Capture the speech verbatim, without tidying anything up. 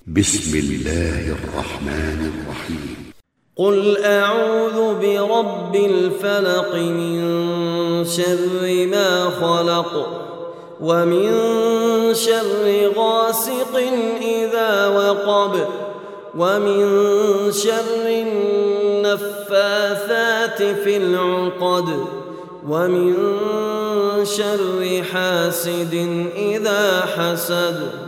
بسم الله الرحمن الرحيم قل أعوذ برب الفلق من شر ما خلق ومن شر غاسق إذا وقب ومن شر النفاثات في العقد ومن شر حاسد إذا حسد.